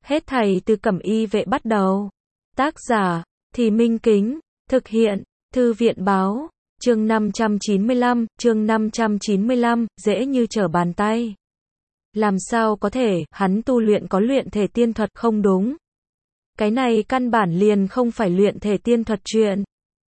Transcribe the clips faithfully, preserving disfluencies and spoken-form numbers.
Hết thảy từ Cẩm Y Vệ bắt đầu. Tác giả, Thì Minh Kính, thực hiện, Thư viện Báo, chương năm trăm chín mươi lăm, chương năm trăm chín mươi lăm, dễ như trở bàn tay. Làm sao có thể, hắn tu luyện có luyện thể tiên thuật không đúng? Cái này căn bản liền không phải luyện thể tiên thuật chuyện.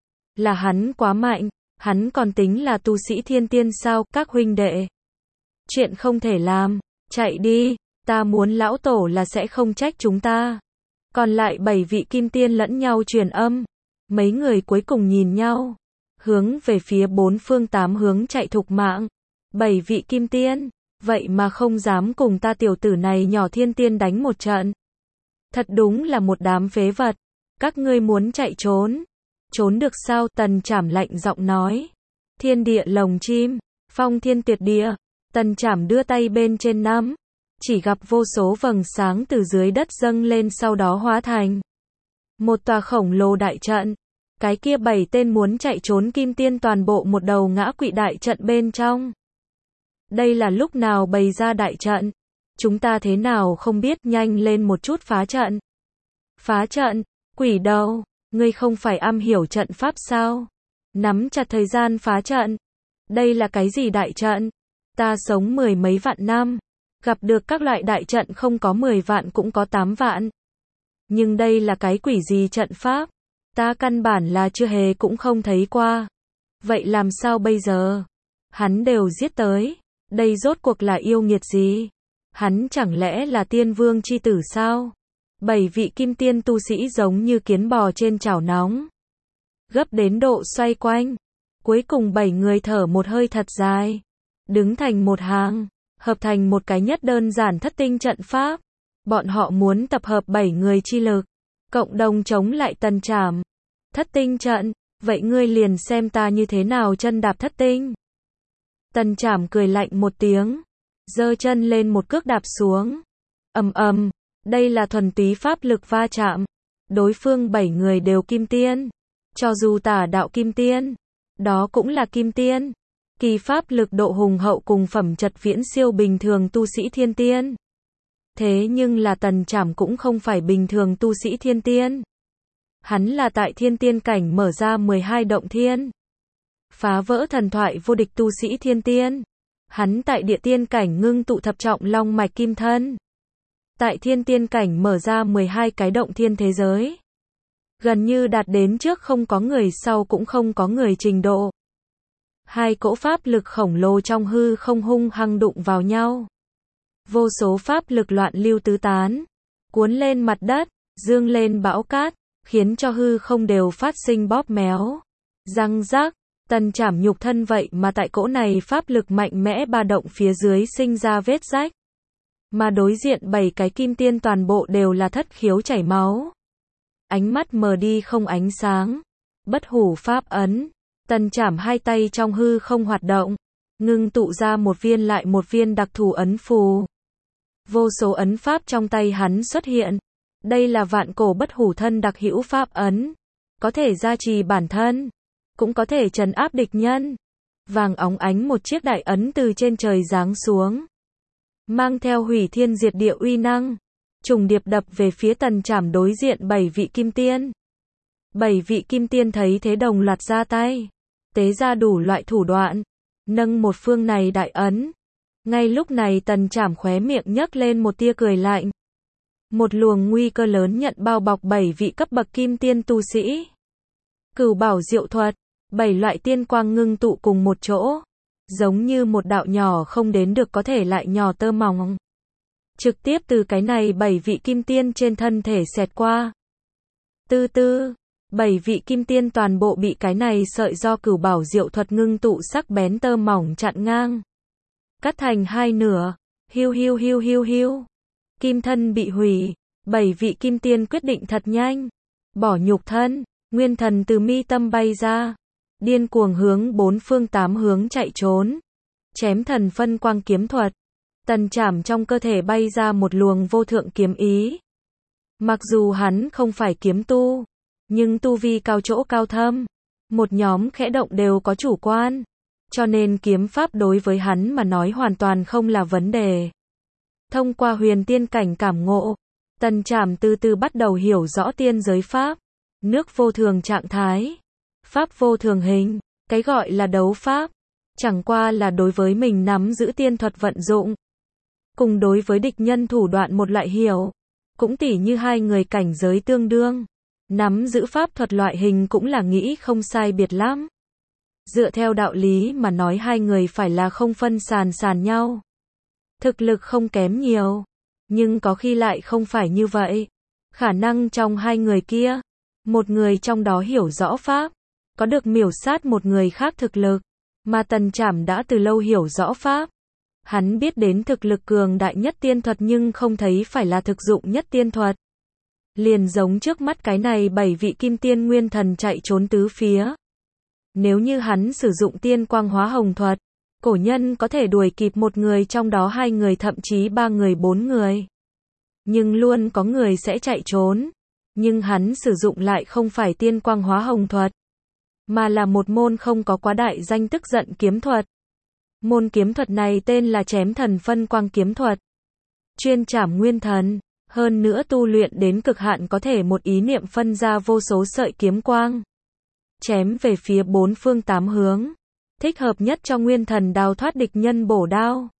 Là hắn quá mạnh, hắn còn tính là tu sĩ thiên tiên sao, các huynh đệ. Chuyện không thể làm, chạy đi, ta muốn lão tổ là sẽ không trách chúng ta. Còn lại bảy vị kim tiên lẫn nhau truyền âm. Mấy người cuối cùng nhìn nhau, hướng về phía bốn phương tám hướng chạy thục mạng. Bảy vị kim tiên, vậy mà không dám cùng ta tiểu tử này nhỏ thiên tiên đánh một trận. Thật đúng là một đám phế vật. Các ngươi muốn chạy trốn. Trốn được sao? Tần Trảm lạnh giọng nói. Thiên địa lồng chim, phong thiên tuyệt địa. Tần Trảm đưa tay bên trên nắm, chỉ gặp vô số vầng sáng từ dưới đất dâng lên, sau đó hóa thành một tòa khổng lồ đại trận. Cái kia bảy tên muốn chạy trốn kim tiên toàn bộ một đầu ngã quỵ đại trận bên trong. Đây là lúc nào bày ra đại trận? Chúng ta thế nào không biết, nhanh lên một chút phá trận. Phá trận? Quỷ đầu, ngươi không phải am hiểu trận pháp sao? Nắm chặt thời gian phá trận. Đây là cái gì đại trận? Ta sống mười mấy vạn năm, gặp được các loại đại trận không có mười vạn cũng có tám vạn. Nhưng đây là cái quỷ gì trận pháp? Ta căn bản là chưa hề cũng không thấy qua. Vậy làm sao bây giờ? Hắn đều giết tới. Đây rốt cuộc là yêu nghiệt gì? Hắn chẳng lẽ là tiên vương chi tử sao? Bảy vị kim tiên tu sĩ giống như kiến bò trên chảo nóng, gấp đến độ xoay quanh. Cuối cùng bảy người thở một hơi thật dài, đứng thành một hàng, hợp thành một cái nhất đơn giản thất tinh trận pháp. Bọn họ muốn tập hợp bảy người chi lực, cộng đồng chống lại Tần Trảm. Thất tinh trận, vậy ngươi liền xem ta như thế nào chân đạp thất tinh. Tần Trảm cười lạnh một tiếng, giơ chân lên một cước đạp xuống. Ầm ầm, đây là thuần túy pháp lực va chạm. Đối phương bảy người đều kim tiên, cho dù tả đạo kim tiên, đó cũng là kim tiên. Kỳ pháp lực độ hùng hậu cùng phẩm chất viễn siêu bình thường tu sĩ thiên tiên. Thế nhưng là Tần Trảm cũng không phải bình thường tu sĩ thiên tiên. Hắn là tại thiên tiên cảnh mở ra mười hai động thiên, phá vỡ thần thoại vô địch tu sĩ thiên tiên. Hắn tại địa tiên cảnh ngưng tụ thập trọng long mạch kim thân. Tại thiên tiên cảnh mở ra mười hai cái động thiên thế giới. Gần như đạt đến trước không có người sau cũng không có người trình độ. Hai cỗ pháp lực khổng lồ trong hư không hung hăng đụng vào nhau. Vô số pháp lực loạn lưu tứ tán, cuốn lên mặt đất, dương lên bão cát, khiến cho hư không đều phát sinh bóp méo. Răng rác, Tần Trảm nhục thân vậy mà tại cỗ này pháp lực mạnh mẽ ba động phía dưới sinh ra vết rách. Mà đối diện bảy cái kim tiên toàn bộ đều là thất khiếu chảy máu. Ánh mắt mờ đi không ánh sáng. Bất hủ pháp ấn. Tần Trảm hai tay trong hư không hoạt động, ngưng tụ ra một viên lại một viên đặc thù ấn phù. Vô số ấn pháp trong tay hắn xuất hiện. Đây là vạn cổ bất hủ thân đặc hữu pháp ấn, có thể gia trì bản thân, cũng có thể trấn áp địch nhân. Vàng óng ánh một chiếc đại ấn từ trên trời giáng xuống, mang theo hủy thiên diệt địa uy năng, trùng điệp đập về phía Tần Trảm đối diện bảy vị kim tiên. Bảy vị kim tiên thấy thế đồng loạt ra tay, tế ra đủ loại thủ đoạn, nâng một phương này đại ấn. Ngay lúc này Tần Trảm khóe miệng nhấc lên một tia cười lạnh. Một luồng nguy cơ lớn nhận bao bọc bảy vị cấp bậc kim tiên tu sĩ. Cửu bảo diệu thuật, bảy loại tiên quang ngưng tụ cùng một chỗ, giống như một đạo nhỏ không đến được có thể lại nhỏ tơ mỏng, trực tiếp từ cái này bảy vị kim tiên trên thân thể xẹt qua. Tư tư, bảy vị kim tiên toàn bộ bị cái này sợi do cửu bảo diệu thuật ngưng tụ sắc bén tơ mỏng chặn ngang, cắt thành hai nửa. Hiu hiu hiu hiu hiu. Kim thân bị hủy, bảy vị kim tiên quyết định thật nhanh, bỏ nhục thân, nguyên thần từ mi tâm bay ra, điên cuồng hướng bốn phương tám hướng chạy trốn. Chém thần phân quang kiếm thuật. Tần Trảm trong cơ thể bay ra một luồng vô thượng kiếm ý. Mặc dù hắn không phải kiếm tu, nhưng tu vi cao chỗ cao thâm, một nhóm khẽ động đều có chủ quan, cho nên kiếm pháp đối với hắn mà nói hoàn toàn không là vấn đề. Thông qua huyền tiên cảnh cảm ngộ, Tần Trảm từ từ bắt đầu hiểu rõ tiên giới pháp. Nước vô thường trạng thái. Pháp vô thường hình. Cái gọi là đấu pháp. Chẳng qua là đối với mình nắm giữ tiên thuật vận dụng. Cùng đối với địch nhân thủ đoạn một loại hiểu. Cũng tỉ như hai người cảnh giới tương đương. Nắm giữ pháp thuật loại hình cũng là nghĩ không sai biệt lắm. Dựa theo đạo lý mà nói hai người phải là không phân sàn sàn nhau. Thực lực không kém nhiều. Nhưng có khi lại không phải như vậy. Khả năng trong hai người kia, một người trong đó hiểu rõ pháp, có được miểu sát một người khác thực lực, mà Tần Trảm đã từ lâu hiểu rõ pháp. Hắn biết đến thực lực cường đại nhất tiên thuật nhưng không thấy phải là thực dụng nhất tiên thuật. Liền giống trước mắt cái này bảy vị kim tiên nguyên thần chạy trốn tứ phía. Nếu như hắn sử dụng tiên quang hóa hồng thuật, cổ nhân có thể đuổi kịp một người trong đó hai người thậm chí ba người bốn người. Nhưng luôn có người sẽ chạy trốn. Nhưng hắn sử dụng lại không phải tiên quang hóa hồng thuật, mà là một môn không có quá đại danh tức giận kiếm thuật. Môn kiếm thuật này tên là chém thần phân quang kiếm thuật. Chuyên trảm nguyên thần, hơn nữa tu luyện đến cực hạn có thể một ý niệm phân ra vô số sợi kiếm quang. Chém về phía bốn phương tám hướng. Thích hợp nhất cho nguyên thần đào thoát địch nhân bổ đao.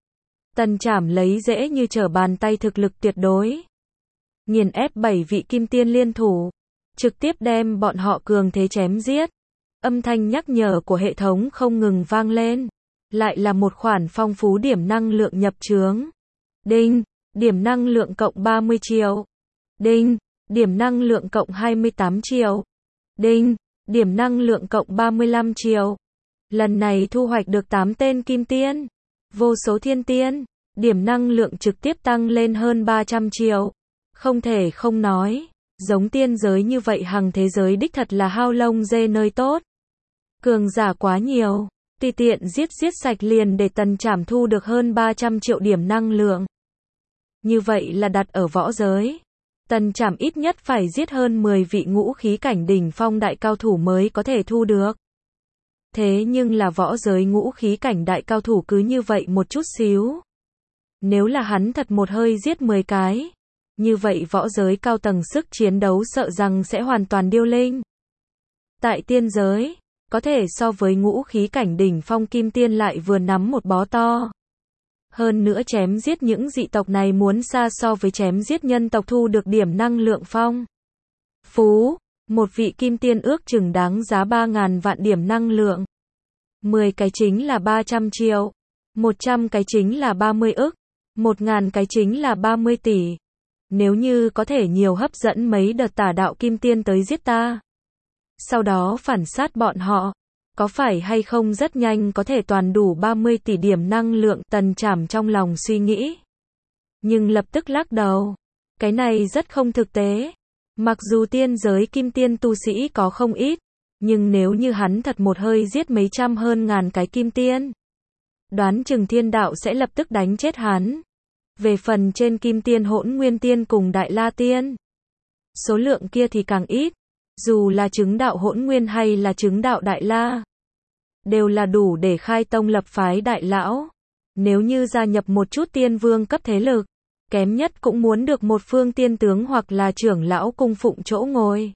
Tần Trảm lấy dễ như trở bàn tay thực lực tuyệt đối. Nghiền ép bảy vị kim tiên liên thủ. Trực tiếp đem bọn họ cường thế chém giết. Âm thanh nhắc nhở của hệ thống không ngừng vang lên. Lại là một khoản phong phú điểm năng lượng nhập trướng. Đinh, điểm năng lượng cộng ba mươi triệu. Đinh, điểm năng lượng cộng hai mươi tám triệu. Đinh, điểm năng lượng cộng ba mươi lăm triệu. Lần này thu hoạch được tám tên kim tiên. Vô số thiên tiên. Điểm năng lượng trực tiếp tăng lên hơn ba trăm triệu. Không thể không nói. Giống tiên giới như vậy hằng thế giới đích thật là hao lông dê nơi tốt. Cường giả quá nhiều. Tùy tiện giết giết sạch liền để Tần Trảm thu được hơn ba trăm triệu điểm năng lượng. Như vậy là đặt ở võ giới. Tần Trảm ít nhất phải giết hơn mười vị ngũ khí cảnh đỉnh phong đại cao thủ mới có thể thu được. Thế nhưng là võ giới ngũ khí cảnh đại cao thủ cứ như vậy một chút xíu. Nếu là hắn thật một hơi giết mười cái, như vậy võ giới cao tầng sức chiến đấu sợ rằng sẽ hoàn toàn điêu linh. Tại tiên giới, có thể so với ngũ khí cảnh đỉnh phong kim tiên lại vừa nắm một bó to. Hơn nữa chém giết những dị tộc này muốn xa so với chém giết nhân tộc thu được điểm năng lượng phong phú. Một vị kim tiên ước chừng đáng giá ba ngàn vạn điểm năng lượng. mười cái chính là ba trăm triệu. một trăm cái chính là ba mươi ức. một ngàn cái chính là ba mươi tỷ. Nếu như có thể nhiều hấp dẫn mấy đợt tà đạo kim tiên tới giết ta. Sau đó phản sát bọn họ. Có phải hay không rất nhanh có thể toàn đủ ba mươi tỷ điểm năng lượng, Tần Trảm trong lòng suy nghĩ. Nhưng lập tức lắc đầu. Cái này rất không thực tế. Mặc dù tiên giới kim tiên tu sĩ có không ít, nhưng nếu như hắn thật một hơi giết mấy trăm hơn ngàn cái kim tiên, đoán chừng thiên đạo sẽ lập tức đánh chết hắn. Về phần trên kim tiên hỗn nguyên tiên cùng đại la tiên, số lượng kia thì càng ít. Dù là chứng đạo hỗn nguyên hay là chứng đạo đại la, đều là đủ để khai tông lập phái đại lão. Nếu như gia nhập một chút tiên vương cấp thế lực, kém nhất cũng muốn được một phương tiên tướng hoặc là trưởng lão cung phụng chỗ ngồi.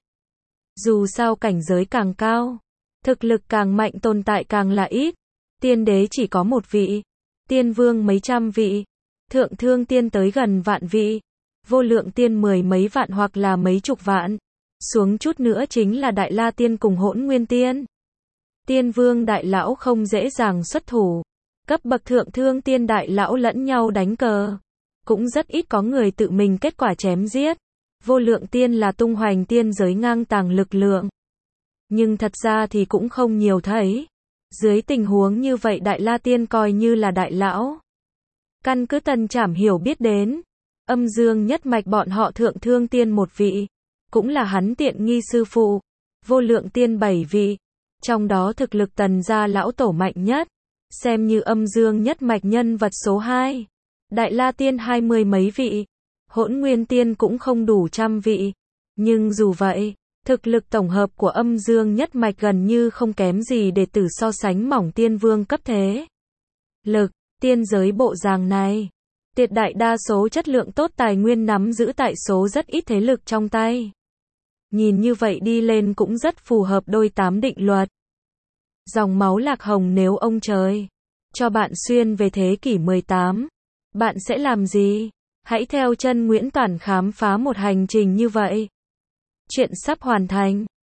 Dù sao cảnh giới càng cao, thực lực càng mạnh tồn tại càng là ít. Tiên đế chỉ có một vị, tiên vương mấy trăm vị, thượng thương tiên tới gần vạn vị, vô lượng tiên mười mấy vạn hoặc là mấy chục vạn. Xuống chút nữa chính là đại la tiên cùng hỗn nguyên tiên. Tiên vương đại lão không dễ dàng xuất thủ. Cấp bậc thượng thương tiên đại lão lẫn nhau đánh cờ. Cũng rất ít có người tự mình kết quả chém giết. Vô lượng tiên là tung hoành tiên giới ngang tàng lực lượng. Nhưng thật ra thì cũng không nhiều thấy. Dưới tình huống như vậy đại la tiên coi như là đại lão. Căn cứ Tần Trảm hiểu biết đến. Âm dương nhất mạch bọn họ thượng thương tiên một vị. Cũng là hắn tiện nghi sư phụ. Vô lượng tiên bảy vị. Trong đó thực lực Tần gia lão tổ mạnh nhất. Xem như âm dương nhất mạch nhân vật số hai. Đại la tiên hai mươi mấy vị. Hỗn nguyên tiên cũng không đủ trăm vị. Nhưng dù vậy, thực lực tổng hợp của âm dương nhất mạch gần như không kém gì để tử so sánh mỏng tiên vương cấp thế. Lực, tiên giới bộ dáng này. Tuyệt đại đa số chất lượng tốt tài nguyên nắm giữ tại số rất ít thế lực trong tay. Nhìn như vậy đi lên cũng rất phù hợp đôi tám định luật. Dòng máu lạc hồng nếu ông trời cho bạn xuyên về thế kỷ mười tám, bạn sẽ làm gì? Hãy theo chân Nguyễn Toản khám phá một hành trình như vậy. Chuyện sắp hoàn thành.